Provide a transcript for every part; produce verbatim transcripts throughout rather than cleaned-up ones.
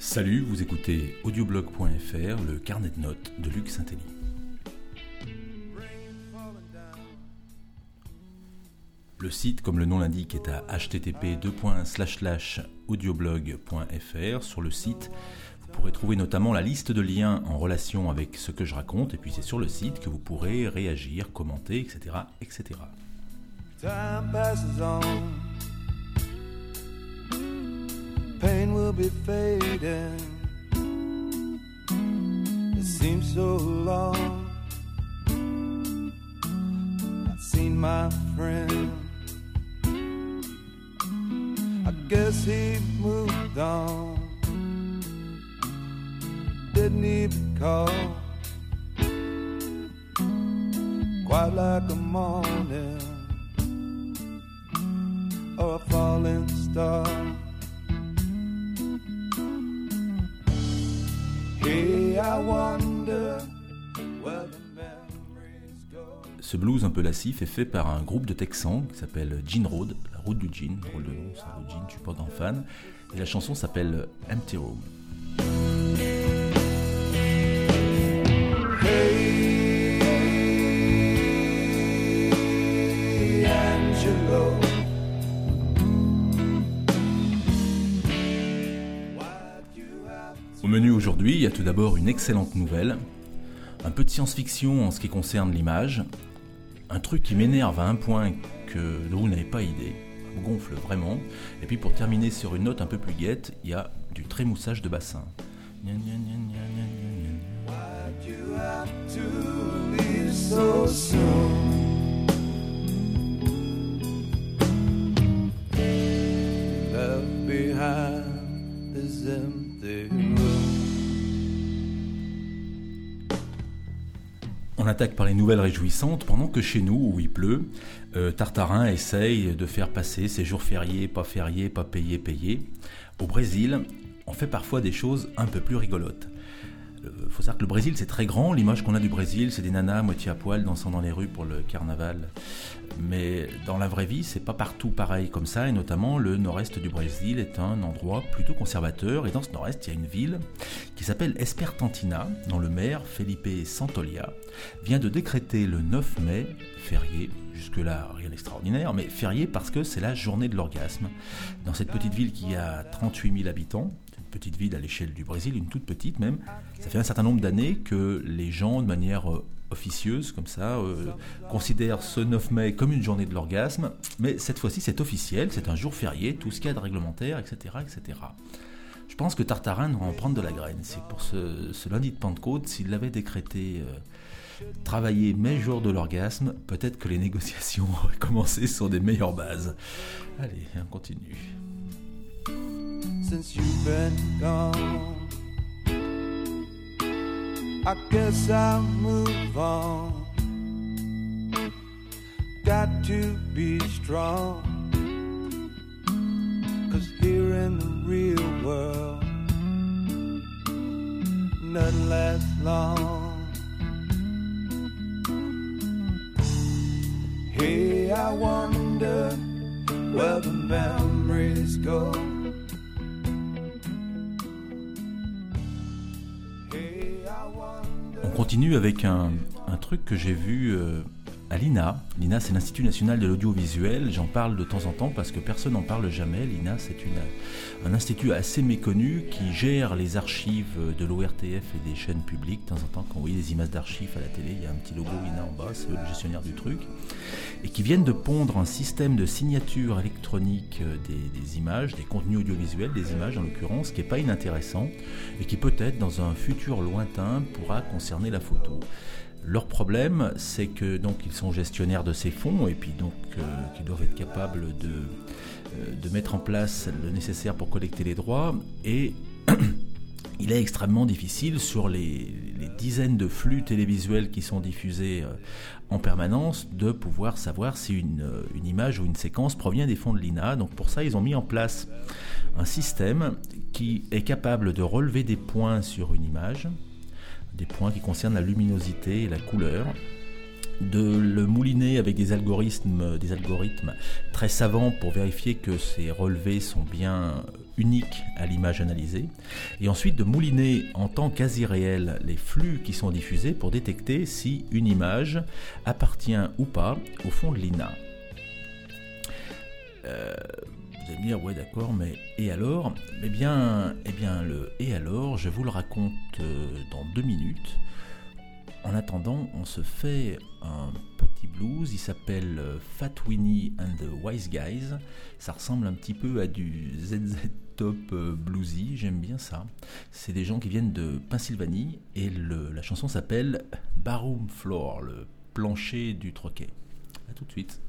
Salut, vous écoutez audioblog point f r, le carnet de notes de Luc Saint-Élie. Le site, comme le nom l'indique, est à h t t p deux points slash slash audioblog point f r. Sur le site, vous pourrez trouver notamment la liste de liens en relation avec ce que je raconte, et puis c'est sur le site que vous pourrez réagir, commenter, et cetera, et cetera. Time passes on. Pain will be fading. It seems so long. I've seen my friend. I guess he moved on. Didn't even call. Quite like a morning or a falling star. Ce blues un peu lascif est fait par un groupe de Texans qui s'appelle Gin Road, la route du gin, drôle de nom, ça, le gin, je suis pas grand fan, et la chanson s'appelle Empty Room. Hey, Angelo. Au menu aujourd'hui, il y a tout d'abord une excellente nouvelle, un peu de science-fiction en ce qui concerne l'image, un truc qui m'énerve à un point que dont vous n'avez pas idée, me gonfle vraiment, et puis pour terminer sur une note un peu plus guette, il y a du trémoussage de bassin. On attaque par les nouvelles réjouissantes pendant que chez nous, où il pleut, euh, Tartarin essaye de faire passer ces jours fériés, pas fériés, pas payés, payés. Au Brésil, on fait parfois des choses un peu plus rigolotes. Il faut savoir que le Brésil c'est très grand, l'image qu'on a du Brésil c'est des nanas à moitié à poil dansant dans les rues pour le carnaval, mais dans la vraie vie c'est pas partout pareil comme ça, et notamment le nord-est du Brésil est un endroit plutôt conservateur, et dans ce nord-est il y a une ville qui s'appelle Esperantina, dont le maire Felipe Santollia vient de décréter le neuf mai férié. Jusque-là, rien d'extraordinaire, mais férié parce que c'est la journée de l'orgasme. Dans cette petite ville qui a trente-huit mille habitants, une petite ville à l'échelle du Brésil, une toute petite même, ça fait un certain nombre d'années que les gens, de manière euh, officieuse, comme ça, euh, considèrent ce neuf mai comme une journée de l'orgasme, mais cette fois-ci c'est officiel, c'est un jour férié, tout ce qu'il y a de réglementaire, et cetera, et cetera. Je pense que Tartarin doit en prendre de la graine. C'est pour ce, ce lundi de Pentecôte, s'il l'avait décrété euh, travailler mai jour de l'orgasme, peut-être que les négociations auraient commencé sur des meilleures bases. Allez, on continue. Since you've been gone, I guess I'll move on. Got to be strong, 'cause here in the real world, none lasts long. Hey, I wonder where the memories go. On continue avec un, un truc que j'ai vu euh, à l'I N A. L'I N A, c'est l'Institut National de l'Audiovisuel. J'en parle de temps en temps parce que personne n'en parle jamais. L'I N A, c'est une, un institut assez méconnu qui gère les archives de l'O R T F et des chaînes publiques. De temps en temps, quand vous voyez des images d'archives à la télé, il y a un petit logo I N A en bas, c'est eux le gestionnaire du truc. Et qui viennent de pondre un système de signature électronique des, des images, des contenus audiovisuels, des images en l'occurrence, qui n'est pas inintéressant et qui peut-être dans un futur lointain pourra concerner la photo. Leur problème, c'est que donc ils sont gestionnaires de ces fonds et puis donc euh, qu'ils doivent être capables de, euh, de mettre en place le nécessaire pour collecter les droits, et il est extrêmement difficile sur les, les dizaines de flux télévisuels qui sont diffusés euh, en permanence de pouvoir savoir si une, une image ou une séquence provient des fonds de l'I N A. Donc pour ça, ils ont mis en place un système qui est capable de relever des points sur une image, des points qui concernent la luminosité et la couleur, de le mouliner avec des algorithmes, des algorithmes très savants pour vérifier que ces relevés sont bien uniques à l'image analysée, et ensuite de mouliner en temps quasi réel les flux qui sont diffusés pour détecter si une image appartient ou pas au fond de l'I N A. Euh, vous allez me dire, ouais d'accord, mais et alors ? Eh bien, eh bien le et alors, je vous le raconte dans deux minutes. En attendant, on se fait un petit blues, il s'appelle Fat Winnie and the Wise Guys. Ça ressemble un petit peu à du Z Z Top bluesy, j'aime bien ça. C'est des gens qui viennent de Pennsylvanie et le, la chanson s'appelle Barroom Floor, le plancher du troquet. A tout de suite.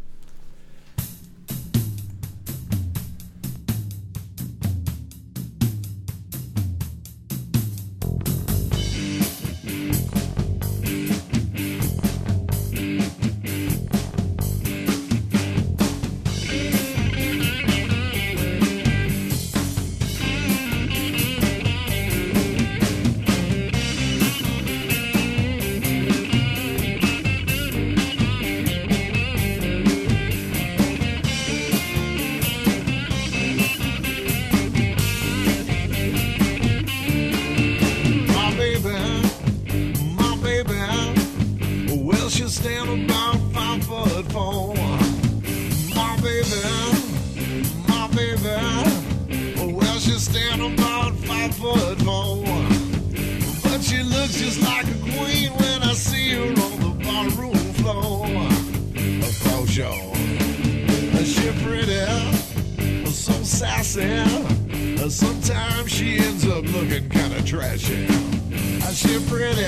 Sometimes she ends up looking kinda trashy. She pretty,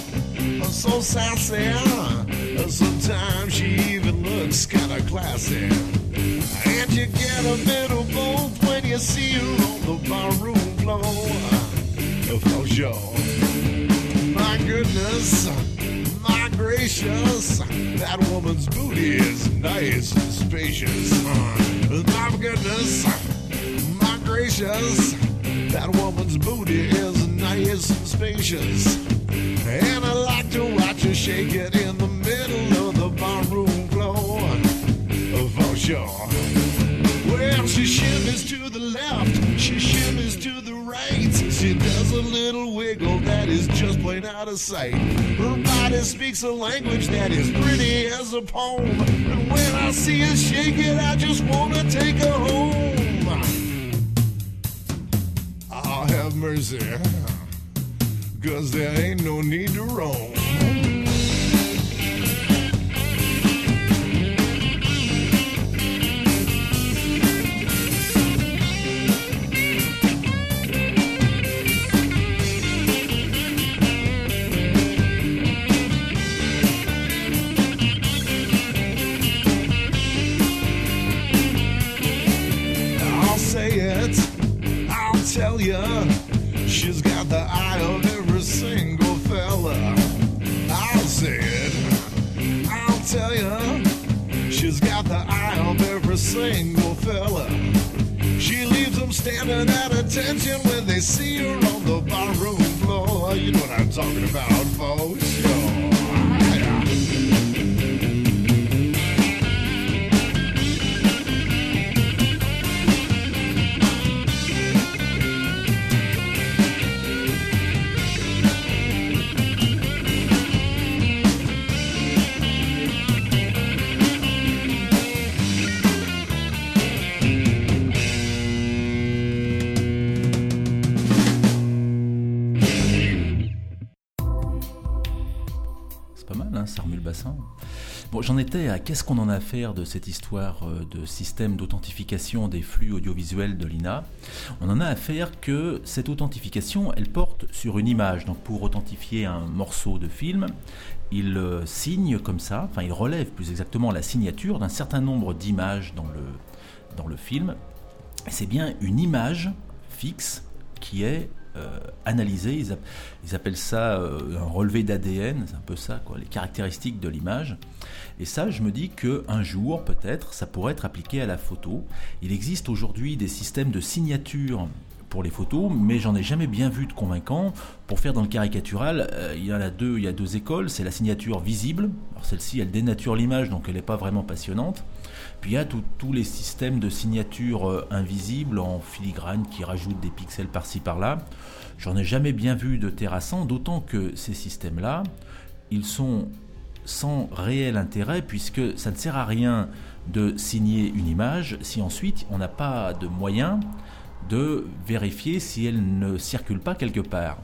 so sassy. Sometimes she even looks kinda classy. And you get a bit of both when you see her on the barroom floor. For sure. My goodness, my gracious, that woman's booty is nice and spacious. My goodness, my gracious, that woman's booty is nice and spacious. And I like to watch her shake it in the middle of the barroom floor. For sure. Well, she shimmies to the left, she shimmies to the right. She does a little wiggle that is just plain out of sight. Her body speaks a language that is pretty as a poem. And when I see her shake it, I just wanna take her home. Oh, have mercy, 'cause there ain't no need to roam. Tell ya, she's got the eye of every single fella. I'll say it, I'll tell ya, she's got the eye of every single fella. She leaves them standing at attention when they see her on the barroom floor. You know what I'm talking about, folks. Oh, yeah. Ça remue le bassin. Bon, j'en étais à qu'est-ce qu'on en a à faire de cette histoire de système d'authentification des flux audiovisuels de l'I N A. On en a à faire que cette authentification, elle porte sur une image. Donc pour authentifier un morceau de film, il signe comme ça, enfin il relève plus exactement la signature d'un certain nombre d'images dans le, dans le film. Et c'est bien une image fixe qui est Euh, analysé, ils, app- ils appellent ça euh, un relevé d'A D N, c'est un peu ça, quoi, les caractéristiques de l'image. Et ça, je me dis qu'un jour, peut-être, ça pourrait être appliqué à la photo. Il existe aujourd'hui des systèmes de signature pour pour les photos, mais j'en ai jamais bien vu de convaincant. Pour faire dans le caricatural, euh, il y en a deux, il y a deux écoles. C'est la signature visible. Alors celle-ci, elle dénature l'image, donc elle n'est pas vraiment passionnante. Puis il y a tous les systèmes de signature euh, invisibles en filigrane qui rajoutent des pixels par-ci par-là. J'en ai jamais bien vu de terrassant, d'autant que ces systèmes-là, ils sont sans réel intérêt, puisque ça ne sert à rien de signer une image si ensuite on n'a pas de moyen de vérifier si elle ne circule pas quelque part.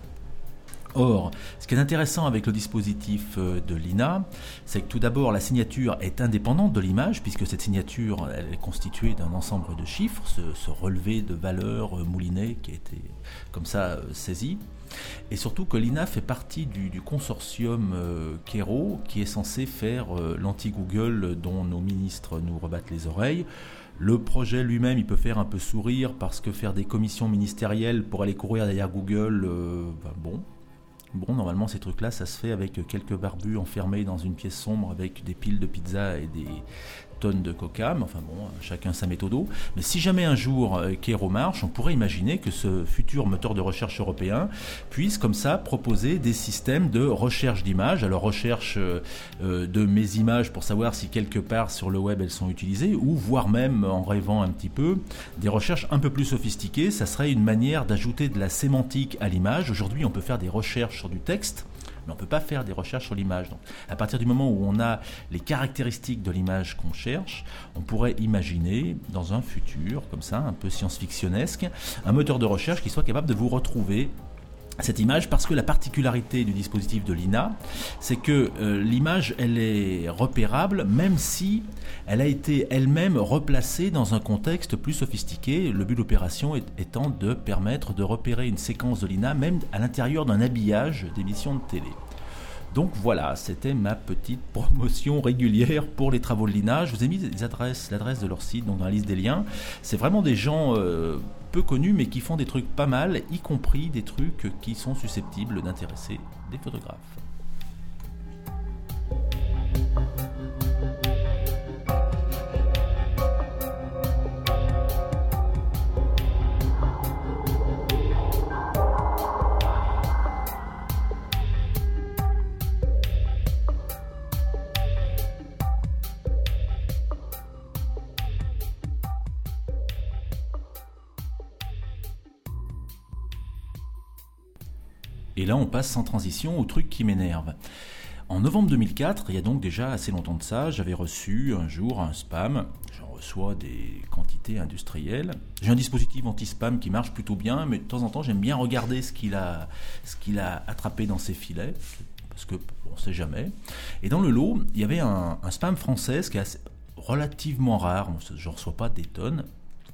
Or, ce qui est intéressant avec le dispositif de l'I N A, c'est que tout d'abord la signature est indépendante de l'image, puisque cette signature elle est constituée d'un ensemble de chiffres, ce, ce relevé de valeurs moulinées qui a été comme ça saisi. Et surtout que l'I N A fait partie du, du consortium euh, Kero, qui est censé faire euh, l'anti-Google dont nos ministres nous rebattent les oreilles. Le projet lui-même, il peut faire un peu sourire, parce que faire des commissions ministérielles pour aller courir derrière Google, euh, ben bon... Bon, normalement, ces trucs-là, ça se fait avec quelques barbus enfermés dans une pièce sombre avec des piles de pizza et des tonnes de coca. Mais enfin bon, chacun sa méthode. Mais si jamais un jour euh, Kero marche, on pourrait imaginer que ce futur moteur de recherche européen puisse, comme ça, proposer des systèmes de recherche d'images. Alors, recherche euh, de mes images pour savoir si quelque part sur le web elles sont utilisées, ou voire même, en rêvant un petit peu, des recherches un peu plus sophistiquées. Ça serait une manière d'ajouter de la sémantique à l'image. Aujourd'hui, on peut faire des recherches sur du texte, mais on ne peut pas faire des recherches sur l'image. Donc, à partir du moment où on a les caractéristiques de l'image qu'on cherche, on pourrait imaginer, dans un futur, comme ça, un peu science-fictionnesque, un moteur de recherche qui soit capable de vous retrouver cette image, parce que la particularité du dispositif de l'I N A, c'est que euh, l'image, elle est repérable, même si elle a été elle-même replacée dans un contexte plus sophistiqué, le but de l'opération est, étant de permettre de repérer une séquence de l'I N A, même à l'intérieur d'un habillage d'émissions de télé. Donc voilà, c'était ma petite promotion régulière pour les travaux de l'I N A. Je vous ai mis les adresses, l'adresse de leur site, donc dans la liste des liens. C'est vraiment des gens euh, peu connus, mais qui font des trucs pas mal, y compris des trucs qui sont susceptibles d'intéresser des photographes. Et là, on passe sans transition au truc qui m'énerve. En novembre deux mille quatre, il y a donc déjà assez longtemps de ça, j'avais reçu un jour un spam. J'en reçois des quantités industrielles. J'ai un dispositif anti-spam qui marche plutôt bien, mais de temps en temps, j'aime bien regarder ce qu'il a, ce qu'il a attrapé dans ses filets, parce que on ne sait jamais. Et dans le lot, il y avait un, un spam français, ce qui est assez, relativement rare, je ne reçois pas des tonnes,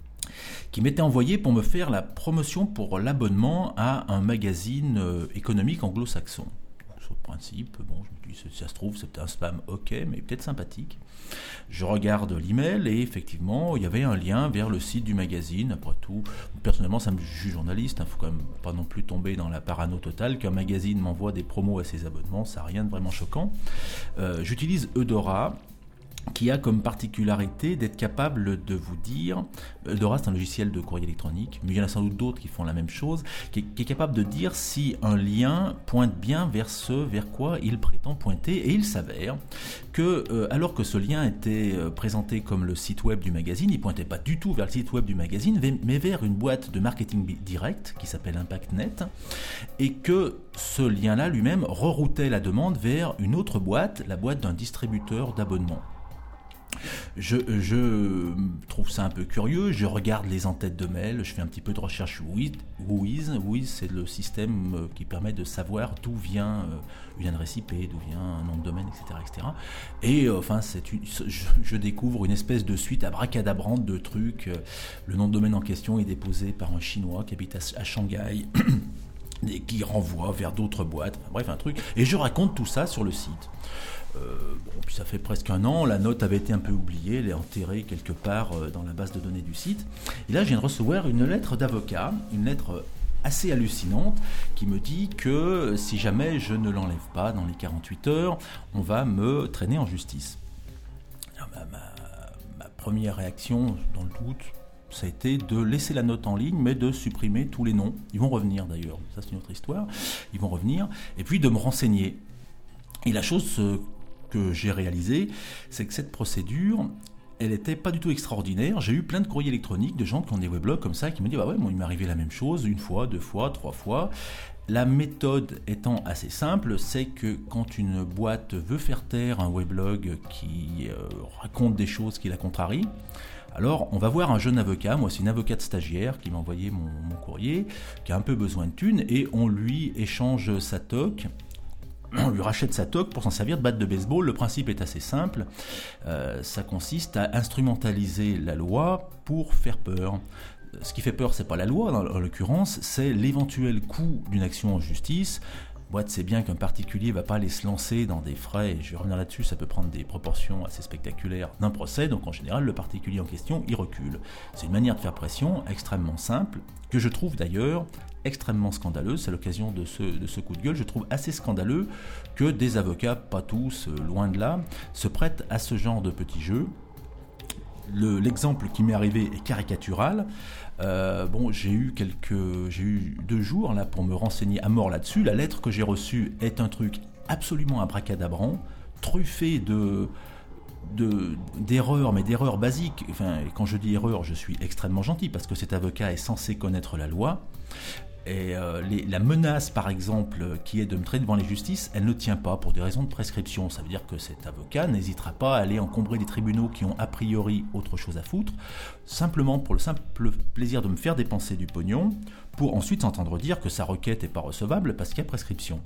qui m'était envoyé pour me faire la promotion pour l'abonnement à un magazine euh, économique anglo-saxon. Donc, sur le principe, bon, je me dis, si ça se trouve, c'est un spam, ok, mais peut-être sympathique. Je regarde l'email et effectivement, il y avait un lien vers le site du magazine. Après tout, personnellement, ça me juge journaliste, il ne faut quand même pas non plus tomber dans la parano totale qu'un magazine m'envoie des promos à ses abonnements, ça n'a rien de vraiment choquant. Euh, j'utilise Eudora, qui a comme particularité d'être capable de vous dire, Eudora c'est un logiciel de courrier électronique, mais il y en a sans doute d'autres qui font la même chose, qui est, qui est capable de dire si un lien pointe bien vers ce vers quoi il prétend pointer, et il s'avère que euh, alors que ce lien était euh, présenté comme le site web du magazine, il pointait pas du tout vers le site web du magazine, mais vers une boîte de marketing direct qui s'appelle ImpactNet, et que ce lien-là lui-même reroutait la demande vers une autre boîte, la boîte d'un distributeur d'abonnements. Je, je trouve ça un peu curieux, je regarde les en-têtes de mail, je fais un petit peu de recherche Whois. Whois, c'est le système qui permet de savoir d'où vient une adresse I P, d'où vient un nom de domaine, et cetera, et cetera. Et enfin, c'est une, je, je découvre une espèce de suite abracadabrante de trucs. Le nom de domaine en question est déposé par un Chinois qui habite à, à Shanghai. Et qui renvoie vers d'autres boîtes, enfin, bref un truc, et je raconte tout ça sur le site. Euh, bon, puis ça fait presque un an, la note avait été un peu oubliée, elle est enterrée quelque part euh, dans la base de données du site, et là je viens de recevoir une lettre d'avocat, une lettre assez hallucinante, qui me dit que si jamais je ne l'enlève pas dans les quarante-huit heures, on va me traîner en justice. Alors, ma, ma, ma première réaction, dans le doute, ça a été de laisser la note en ligne, mais de supprimer tous les noms. Ils vont revenir d'ailleurs, ça c'est une autre histoire. Ils vont revenir, et puis de me renseigner. Et la chose que j'ai réalisée, c'est que cette procédure, elle n'était pas du tout extraordinaire. J'ai eu plein de courriers électroniques de gens qui ont des weblogs comme ça, qui me disent bah ouais, moi il m'est arrivé la même chose, une fois, deux fois, trois fois. La méthode étant assez simple, c'est que quand une boîte veut faire taire un weblog qui euh, raconte des choses qui la contrarient, alors on va voir un jeune avocat, moi c'est une avocate stagiaire qui m'a envoyé mon, mon courrier, qui a un peu besoin de thunes, et on lui échange sa toque. On lui rachète sa toque pour s'en servir de batte de baseball. Le principe est assez simple. Euh, ça consiste à instrumentaliser la loi pour faire peur. Ce qui fait peur, c'est pas la loi, en l'occurrence, c'est l'éventuel coût d'une action en justice. Boîte sait bien qu'un particulier va pas aller se lancer dans des frais, et je vais revenir là-dessus, ça peut prendre des proportions assez spectaculaires d'un procès, donc en général, le particulier en question, il recule. C'est une manière de faire pression extrêmement simple, que je trouve d'ailleurs extrêmement scandaleuse. C'est l'occasion de ce, de ce coup de gueule. Je trouve assez scandaleux que des avocats, pas tous, loin de là, se prêtent à ce genre de petits jeux. Le, l'exemple qui m'est arrivé est caricatural. Euh, bon, j'ai eu quelques, j'ai eu deux jours là pour me renseigner à mort là-dessus. La lettre que j'ai reçue est un truc absolument abracadabrant, truffé de, de d'erreurs, mais d'erreurs basiques. Enfin, quand je dis erreur, je suis extrêmement gentil parce que cet avocat est censé connaître la loi. Et euh, les, la menace, par exemple, qui est de me traiter devant les justices, elle ne tient pas pour des raisons de prescription. Ça veut dire que cet avocat n'hésitera pas à aller encombrer des tribunaux qui ont a priori autre chose à foutre, simplement pour le simple plaisir de me faire dépenser du pognon, pour ensuite s'entendre dire que sa requête n'est pas recevable parce qu'il y a prescription.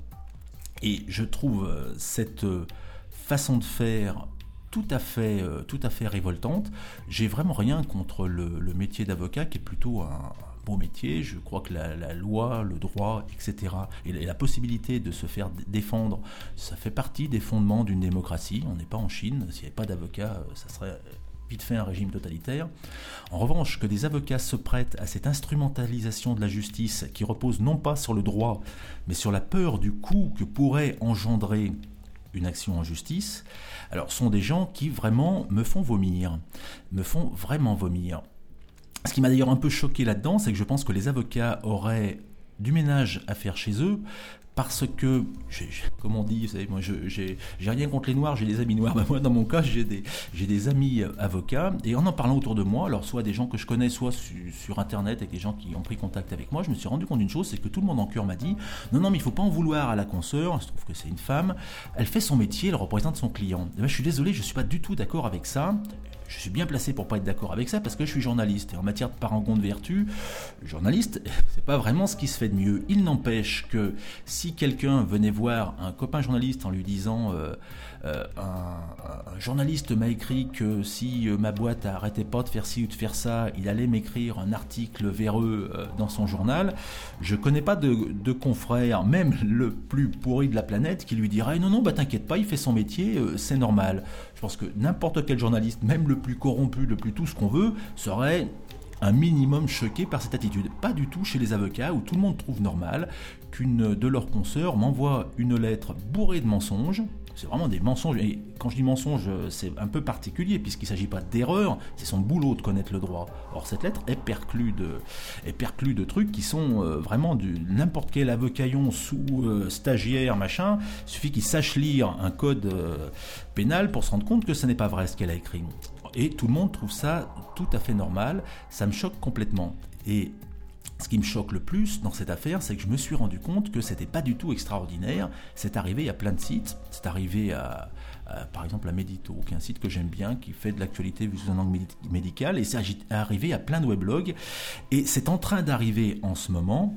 Et je trouve euh, cette euh, façon de faire tout à fait, euh, tout à fait révoltante. J'ai vraiment rien contre le, le métier d'avocat qui est plutôt un beau métier. Je crois que la, la loi, le droit, et cetera et la, et la possibilité de se faire défendre, ça fait partie des fondements d'une démocratie. On n'est pas en Chine. S'il n'y avait pas d'avocat, ça serait vite fait un régime totalitaire. En revanche, que des avocats se prêtent à cette instrumentalisation de la justice qui repose non pas sur le droit, mais sur la peur du coût que pourrait engendrer une action en justice, alors sont des gens qui vraiment me font vomir, me font vraiment vomir. Ce qui m'a d'ailleurs un peu choqué là-dedans, c'est que je pense que les avocats auraient du ménage à faire chez eux, parce que, j'ai, comme on dit, vous savez, moi je, j'ai, j'ai rien contre les noirs, j'ai des amis noirs. Ben moi, dans mon cas, j'ai des, j'ai des amis avocats, et en en parlant autour de moi, alors soit des gens que je connais, soit su, sur Internet, avec des gens qui ont pris contact avec moi, je me suis rendu compte d'une chose, c'est que tout le monde en cœur m'a dit non, non, mais il ne faut pas en vouloir à la consoeur, il se trouve que c'est une femme, elle fait son métier, elle représente son client. Et ben, je suis désolé, je ne suis pas du tout d'accord avec ça. Je suis bien placé pour pas être d'accord avec ça parce que je suis journaliste. Et en matière de parangon de vertu, journaliste, c'est pas vraiment ce qui se fait de mieux. Il n'empêche que si quelqu'un venait voir un copain journaliste en lui disant euh, euh, un, un journaliste m'a écrit que si euh, ma boîte arrêtait pas de faire ci ou de faire ça, il allait m'écrire un article véreux euh, dans son journal, je connais pas de, de confrère, même le plus pourri de la planète, qui lui dirait non, non, bah t'inquiète pas, il fait son métier, euh, c'est normal. Je pense que n'importe quel journaliste, même le plus corrompu, le plus tout ce qu'on veut, serait un minimum choqué par cette attitude. Pas du tout chez les avocats où tout le monde trouve normal qu'une de leurs consoeurs m'envoie une lettre bourrée de mensonges. C'est vraiment des mensonges. Et quand je dis mensonges, c'est un peu particulier puisqu'il ne s'agit pas d'erreur, c'est son boulot de connaître le droit. Or, cette lettre est perclue de, est perclue de trucs qui sont euh, vraiment du n'importe quel avocaillon sous euh, stagiaire, machin. Il suffit qu'il sache lire un code euh, pénal pour se rendre compte que ce n'est pas vrai ce qu'elle a écrit. Et tout le monde trouve ça tout à fait normal. Ça me choque complètement. Et ce qui me choque le plus dans cette affaire, c'est que je me suis rendu compte que c'était pas du tout extraordinaire. C'est arrivé à plein de sites. C'est arrivé à, à par exemple, à Medito, qui est un site que j'aime bien, qui fait de l'actualité vue sous un angle médical. Et c'est arrivé à plein de weblogs. Et c'est en train d'arriver en ce moment,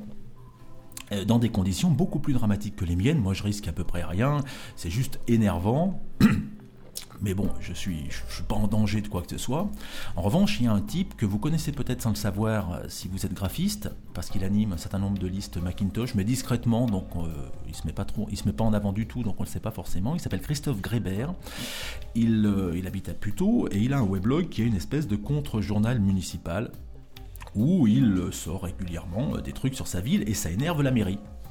dans des conditions beaucoup plus dramatiques que les miennes. Moi, je risque à peu près rien. C'est juste énervant. Mais bon, je suis, je suis pas en danger de quoi que ce soit. En revanche, il y a un type que vous connaissez peut-être sans le savoir si vous êtes graphiste, parce qu'il anime un certain nombre de listes Macintosh, mais discrètement, donc euh, il se met pas trop, il se met pas en avant du tout, donc on le sait pas forcément. Il s'appelle Christophe Grébert. Il, euh, il habite à Puteaux et il a un weblog qui est une espèce de contre-journal municipal où il sort régulièrement des trucs sur sa ville et ça énerve la mairie.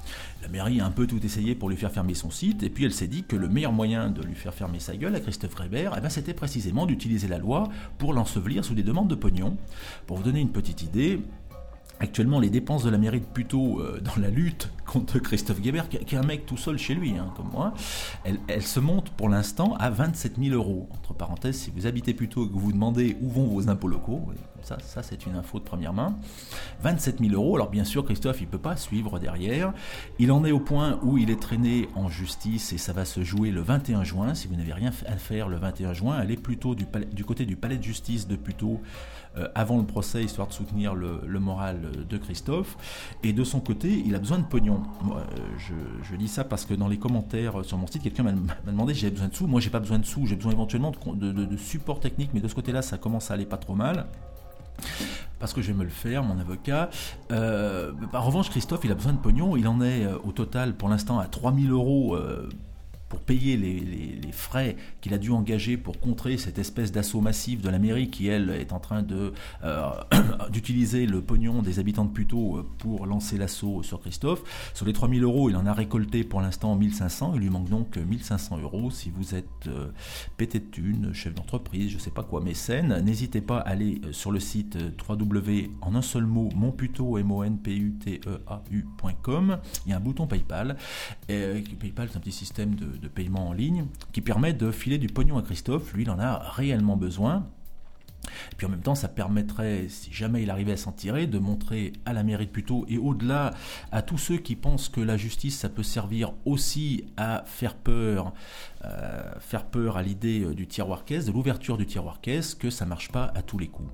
La mairie a un peu tout essayé pour lui faire fermer son site, et puis elle s'est dit que le meilleur moyen de lui faire fermer sa gueule à Christophe Greber, eh ben c'était précisément d'utiliser la loi pour l'ensevelir sous des demandes de pognon. Pour vous donner une petite idée, actuellement, les dépenses de la mairie de Puteaux euh, dans la lutte contre Christophe Greber, qui, qui est un mec tout seul chez lui, hein, comme moi, elle, elle se monte pour l'instant à vingt-sept mille euros. Entre parenthèses, si vous habitez Puteaux et que vous vous demandez où vont vos impôts locaux, comme ça, ça c'est une info de première main, vingt-sept mille euros. Alors bien sûr, Christophe, il ne peut pas suivre derrière. Il en est au point où il est traîné en justice et ça va se jouer le vingt et un juin. Si vous n'avez rien à faire le vingt et un juin, allez plutôt du, palais, du côté du palais de justice de Puteaux euh, avant le procès, histoire de soutenir le, le moral de Christophe. Et de son côté, il a besoin de pognon. Moi, je, je dis ça parce que dans les commentaires sur mon site, quelqu'un m'a, m'a demandé si j'avais besoin de sous. Moi, j'ai pas besoin de sous, j'ai besoin éventuellement de, de, de support technique, mais de ce côté-là, ça commence à aller pas trop mal. Parce que je vais me le faire, mon avocat. Euh, en revanche, Christophe, il a besoin de pognon. Il en est euh, au total, pour l'instant, à trois mille euros euh, pour payer les, les, les frais qu'il a dû engager pour contrer cette espèce d'assaut massif de la mairie qui, elle, est en train de, euh, d'utiliser le pognon des habitants de Puteaux pour lancer l'assaut sur Christophe. Sur les trois mille euros, il en a récolté pour l'instant mille cinq cents. Il lui manque donc mille cinq cents euros. Si vous êtes euh, pété de thunes, chef d'entreprise, je sais pas quoi, mécène, n'hésitez pas à aller sur le site w w w en un seul mot monputeau m o n p u t e a u point com. Il y a un bouton PayPal. Et PayPal, c'est un petit système de de paiement en ligne qui permet de filer du pognon à Christophe. Lui, il en a réellement besoin. Et puis en même temps, ça permettrait, si jamais il arrivait à s'en tirer, de montrer à la mairie de Puteaux et au-delà à tous ceux qui pensent que la justice, ça peut servir aussi à faire peur, euh, faire peur à l'idée du tiroir caisse, de l'ouverture du tiroir caisse, que ça marche pas à tous les coups.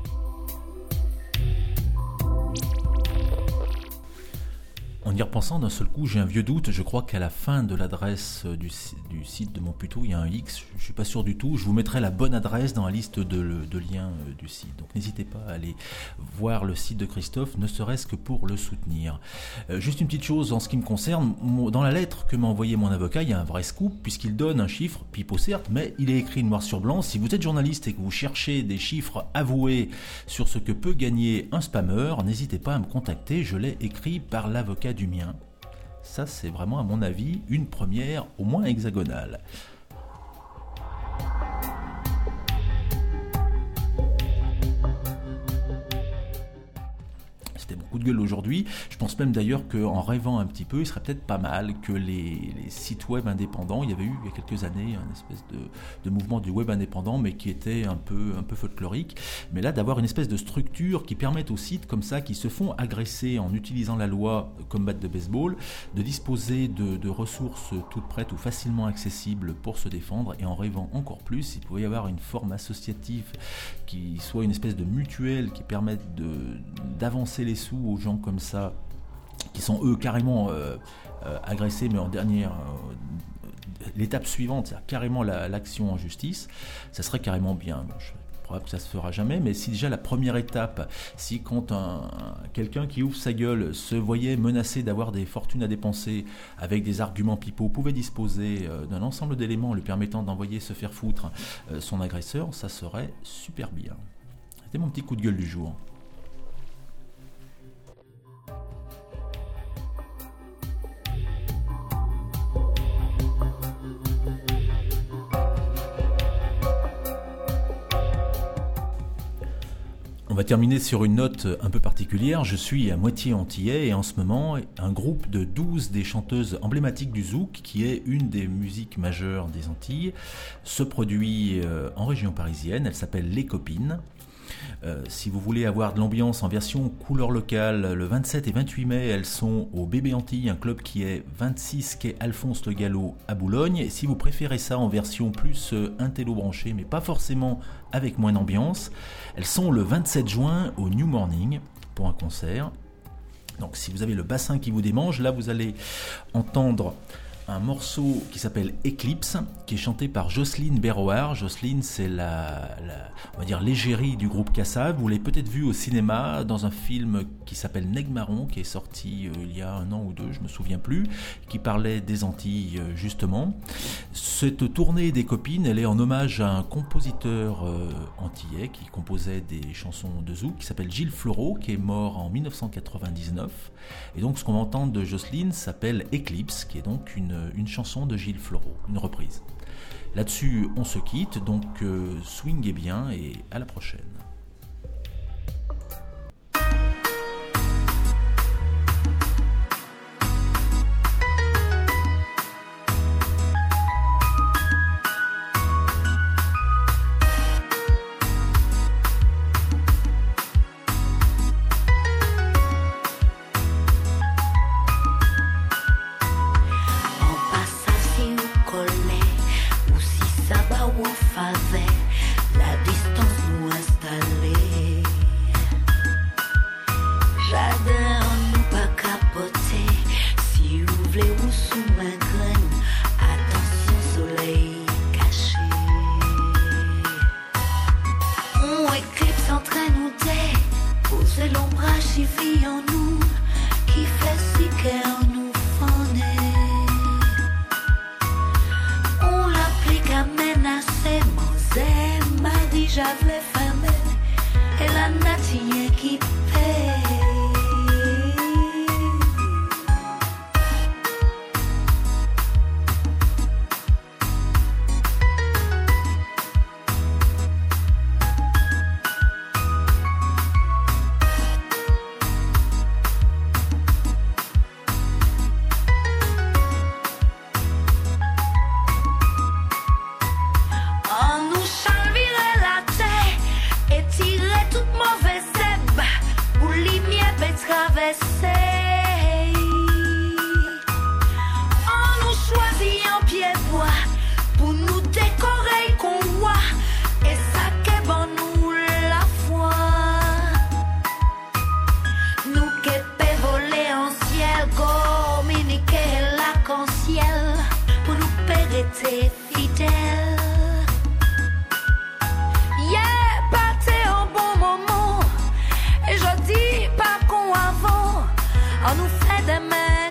En y repensant, d'un seul coup, j'ai un vieux doute. Je crois qu'à la fin de l'adresse du, du site de mon Puteaux, il y a un X. Je ne suis pas sûr du tout. Je vous mettrai la bonne adresse dans la liste de, de liens du site. Donc n'hésitez pas à aller voir le site de Christophe, ne serait-ce que pour le soutenir. Euh, juste une petite chose en ce qui me concerne. Dans la lettre que m'a envoyée mon avocat, il y a un vrai scoop, puisqu'il donne un chiffre, pipeau certes, mais il est écrit noir sur blanc. Si vous êtes journaliste et que vous cherchez des chiffres avoués sur ce que peut gagner un spammeur, n'hésitez pas à me contacter. Je l'ai écrit par l'avocat du mien. Ça, c'est vraiment, à mon avis, une première au moins hexagonale. C'était mon coup de gueule aujourd'hui. Je pense même d'ailleurs qu'en rêvant un petit peu, il serait peut-être pas mal que les, les sites web indépendants, il y avait eu il y a quelques années un espèce de, de mouvement du web indépendant, mais qui était un peu, un peu folklorique. Mais là, d'avoir une espèce de structure qui permette aux sites comme ça, qui se font agresser en utilisant la loi comme batte de baseball, de disposer de, de ressources toutes prêtes ou facilement accessibles pour se défendre. Et en rêvant encore plus, il pouvait y avoir une forme associative qui soit une espèce de mutuelle qui permette de, d'avancer les sous aux gens comme ça, qui sont eux carrément euh, euh, agressés, mais en dernière euh, l'étape suivante, c'est carrément la, l'action en justice. Ça serait carrément bien. Bon, je, probable que ça se fera jamais, mais si déjà la première étape, si quand un, quelqu'un qui ouvre sa gueule se voyait menacé d'avoir des fortunes à dépenser avec des arguments pipeaux, pouvait disposer euh, d'un ensemble d'éléments lui permettant d'envoyer se faire foutre euh, son agresseur, ça serait super bien. C'était mon petit coup de gueule du jour. On va terminer sur une note un peu particulière. Je suis à moitié antillais et en ce moment, un groupe de douze des chanteuses emblématiques du zouk, qui est une des musiques majeures des Antilles, se produit en région parisienne. Elle s'appelle Les Copines. Euh, si vous voulez avoir de l'ambiance en version couleur locale, le vingt-sept et vingt-huit mai, elles sont au Bébé Antilles, un club qui est vingt-six quai Alphonse Le Gallo à Boulogne. Et si vous préférez ça en version plus euh, intello branchée, mais pas forcément avec moins d'ambiance, elles sont le vingt-sept juin au New Morning pour un concert. Donc si vous avez le bassin qui vous démange, là vous allez entendre un morceau qui s'appelle Eclipse, qui est chanté par Jocelyne Berroir. Jocelyne, c'est la, la, on va dire l'égérie du groupe Kassav. Vous l'avez peut-être vu au cinéma dans un film qui s'appelle Nègre Marron, qui est sorti euh, il y a un an ou deux, je me souviens plus, qui parlait des Antilles euh, justement. Cette tournée des copines, elle est en hommage à un compositeur euh, antillais qui composait des chansons de zouk, qui s'appelle Gilles Fleureau, qui est mort en dix-neuf cent quatre-vingt-dix-neuf. Et donc ce qu'on va entendre de Jocelyne s'appelle Eclipse, qui est donc une une chanson de Gilles Fleureau, une reprise. Là-dessus, on se quitte, donc euh, swingez bien et à la prochaine. On nous fait des mains